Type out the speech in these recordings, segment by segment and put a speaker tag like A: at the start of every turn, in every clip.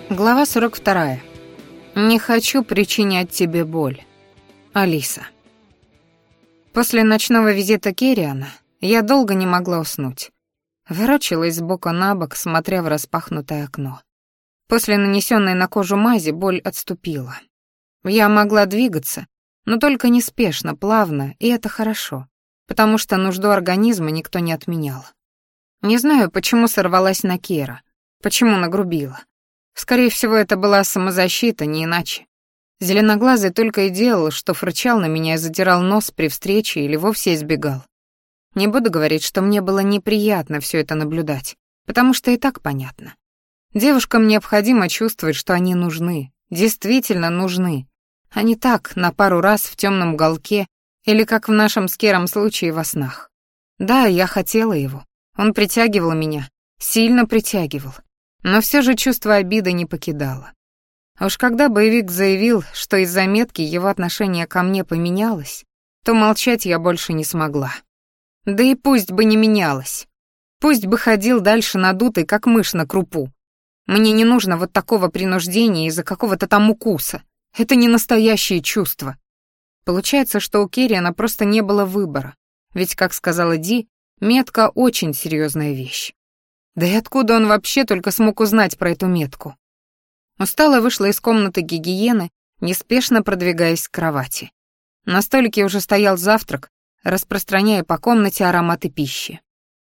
A: Глава 42. Не хочу причинять тебе боль. Алиса. После ночного визита Керриана я долго не могла уснуть. Ворочалась сбоку на бок, смотря в распахнутое окно. После нанесенной на кожу мази боль отступила. Я могла двигаться, но только неспешно, плавно, и это хорошо, потому что нужду организма никто не отменял. Не знаю, почему сорвалась на Кера, почему нагрубила. Скорее всего, это была самозащита, не иначе. Зеленоглазый только и делал, что фырчал на меня и задирал нос при встрече или вовсе избегал. Не буду говорить, что мне было неприятно все это наблюдать, потому что и так понятно. Девушкам необходимо чувствовать, что они нужны, действительно нужны, а не так, на пару раз в темном уголке или, как в нашем с Кером случае, во снах. Да, я хотела его, он притягивал меня, сильно притягивал. Но все же чувство обиды не покидало. А уж когда боевик заявил, что из-за метки его отношение ко мне поменялось, то молчать я больше не смогла. Да и пусть бы не менялось. Пусть бы ходил дальше надутый, как мышь на крупу. Мне не нужно вот такого принуждения из-за какого-то там укуса. Это не настоящие чувства. Получается, что у Керриана просто не было выбора. Ведь, как сказала Ди, метка очень серьезная вещь. Да и откуда он вообще только смог узнать про эту метку? Устала вышла из комнаты гигиены, неспешно продвигаясь к кровати. На столике уже стоял завтрак, распространяя по комнате ароматы пищи.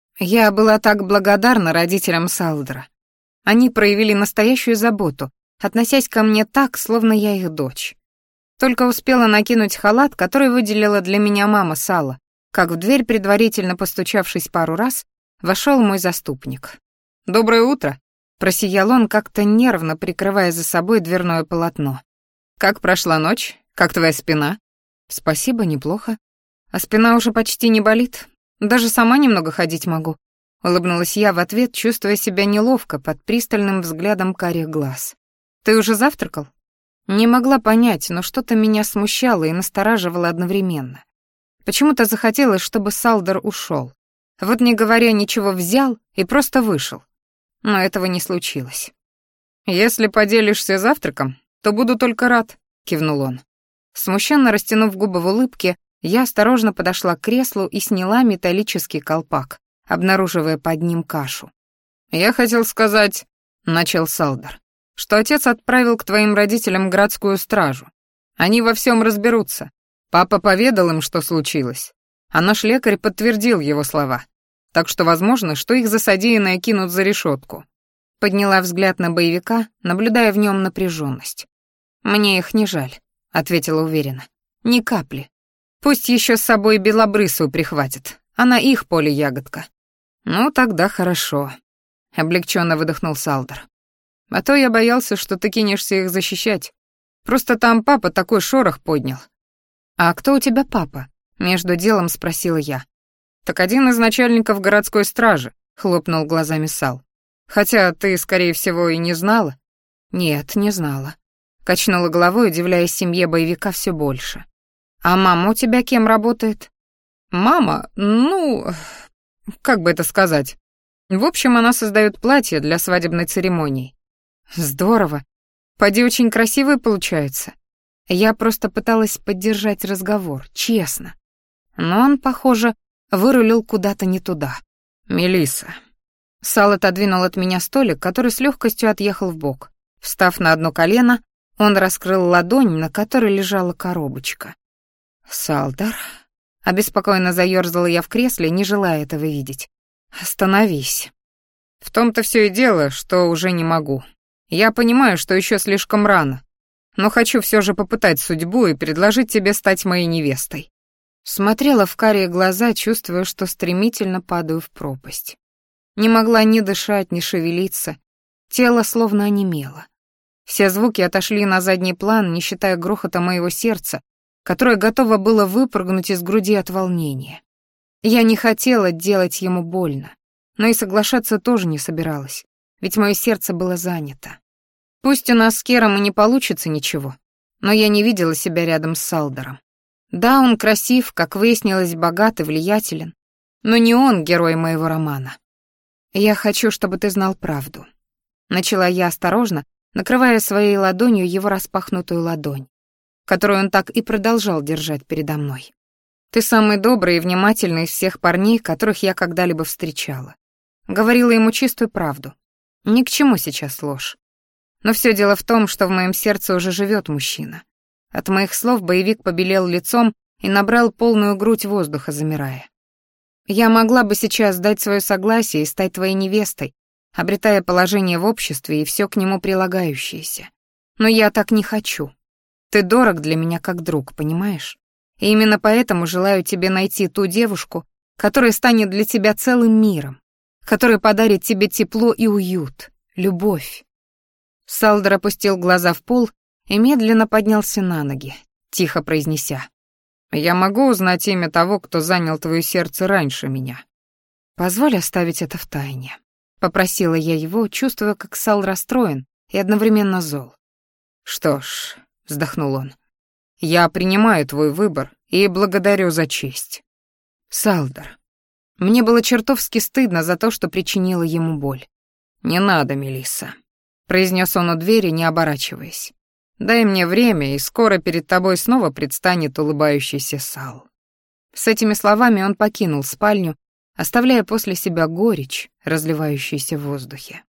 A: Я была так благодарна родителям Салдера. Они проявили настоящую заботу, относясь ко мне так, словно я их дочь. Только успела накинуть халат, который выделила для меня мама Сала, как в дверь, предварительно постучавшись пару раз, вошел мой заступник. «Доброе утро», — просиял он, как-то нервно прикрывая за собой дверное полотно. «Как прошла ночь? Как твоя спина?» «Спасибо, неплохо. А спина уже почти не болит. Даже сама немного ходить могу», — улыбнулась я в ответ, чувствуя себя неловко под пристальным взглядом карих глаз. «Ты уже завтракал?» Не могла понять, но что-то меня смущало и настораживало одновременно. Почему-то захотелось, чтобы Салдер ушел. Вот не говоря ничего, взял и просто вышел. Но этого не случилось. «Если поделишься завтраком, то буду только рад», — кивнул он. Смущенно растянув губы в улыбке, я осторожно подошла к креслу и сняла металлический колпак, обнаруживая под ним кашу. «Я хотел сказать», — начал Салдер, «что отец отправил к твоим родителям городскую стражу. Они во всем разберутся. Папа поведал им, что случилось, а наш лекарь подтвердил его слова. Так что возможно, что их за содеянное кинут за решетку». Подняла взгляд на боевика, наблюдая в нем напряженность. «Мне их не жаль», — ответила уверенно. «Ни капли. Пусть еще с собой белобрысую прихватит. Она их поле ягодка». «Ну, тогда хорошо», — облегченно выдохнул Салдер. «А то я боялся, что ты кинешься их защищать. Просто там папа такой шорох поднял». «А кто у тебя папа?» — между делом спросила я. «Так один из начальников городской стражи», — хлопнул глазами Сал. «Хотя ты, скорее всего, и не знала?» «Нет, не знала». Качнула головой, удивляясь семье боевика все больше. «А мама у тебя кем работает?» «Мама, как бы это сказать? В общем, она создает платья для свадебной церемонии». «Здорово. Поди очень красивые получаются». Я просто пыталась поддержать разговор, честно. Но он, похоже, вырулил куда-то не туда. «Мелисса». Сал отодвинул от меня столик, который с легкостью отъехал вбок. Встав на одно колено, он раскрыл ладонь, на которой лежала коробочка. «Салдер», — обеспокоенно заёрзала я в кресле, не желая этого видеть. «Остановись». «В том-то все и дело, что уже не могу. Я понимаю, что еще слишком рано, но хочу все же попытать судьбу и предложить тебе стать моей невестой». Смотрела в карие глаза, чувствуя, что стремительно падаю в пропасть. Не могла ни дышать, ни шевелиться. Тело словно онемело. Все звуки отошли на задний план, не считая грохота моего сердца, которое готово было выпрыгнуть из груди от волнения. Я не хотела делать ему больно, но и соглашаться тоже не собиралась, ведь мое сердце было занято. Пусть у нас с Кером и не получится ничего, но я не видела себя рядом с Салдером. Да, он красив, как выяснилось, богат и влиятелен, но не он герой моего романа. «Я хочу, чтобы ты знал правду». Начала я осторожно, накрывая своей ладонью его распахнутую ладонь, которую он так и продолжал держать передо мной. «Ты самый добрый и внимательный из всех парней, которых я когда-либо встречала». Говорила ему чистую правду. Ни к чему сейчас ложь. Но все дело в том, что в моем сердце уже живет мужчина. От моих слов боевик побелел лицом и набрал полную грудь воздуха, замирая. «Я могла бы сейчас дать свое согласие и стать твоей невестой, обретая положение в обществе и все к нему прилагающееся. Но я так не хочу. Ты дорог для меня как друг, понимаешь? И именно поэтому желаю тебе найти ту девушку, которая станет для тебя целым миром, которая подарит тебе тепло и уют, любовь». Салдер опустил глаза в пол и медленно поднялся на ноги, тихо произнеся: «Я могу узнать имя того, кто занял твое сердце раньше меня?» «Позволь оставить это в тайне», — попросила я его, чувствуя, как Сал расстроен и одновременно зол. «Что ж», — вздохнул он, — «я принимаю твой выбор и благодарю за честь». «Салдер». Мне было чертовски стыдно за то, что причинила ему боль. «Не надо, Мелисса», — произнес он у двери, не оборачиваясь. «Дай мне время, и скоро перед тобой снова предстанет улыбающийся Сал». С этими словами он покинул спальню, оставляя после себя горечь, разливающуюся в воздухе.